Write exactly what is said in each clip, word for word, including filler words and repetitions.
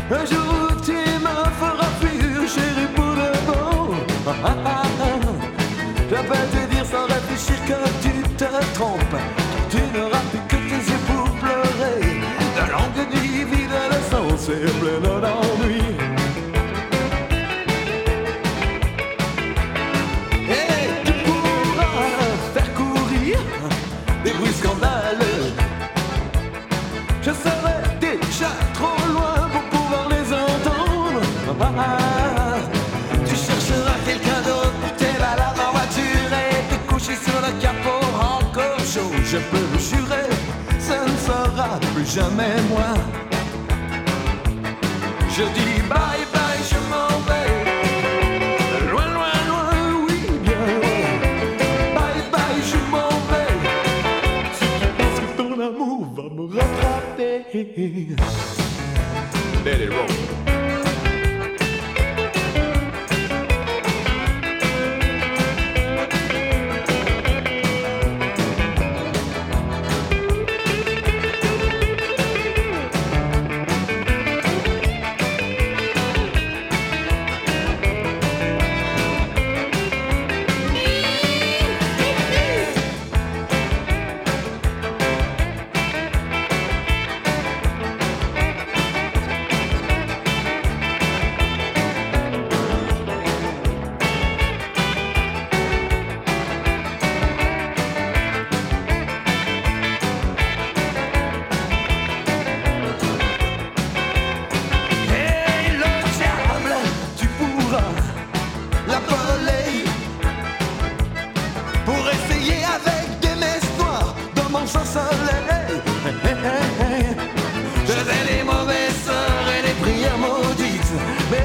Un jour tu me feras fuir, chérie, pour de bon. Ah, ah, ah, ah. Je vais te dire sans réfléchir que tu te trompes. Tu n'auras plus que tes yeux pour pleurer. De longues nuits vides de sens et pleines d'ennui. Et tu pourras faire courir des bruits scandaleux. Je serai déjà trop loin pour pouvoir les entendre. Ah, ah, ah. Tu chercheras quelqu'un d'autre pour tes balades en voiture et te coucher sur le capot encore chaud. Je peux le jurer, ce ne sera plus jamais moi. Je dis bye bye, je m'en vais. Loin, loin, loin, oui, bien loin. Bye bye, je m'en vais. Si tu penses que ton amour va me rattraper, let it roll.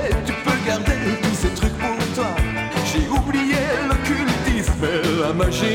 Magie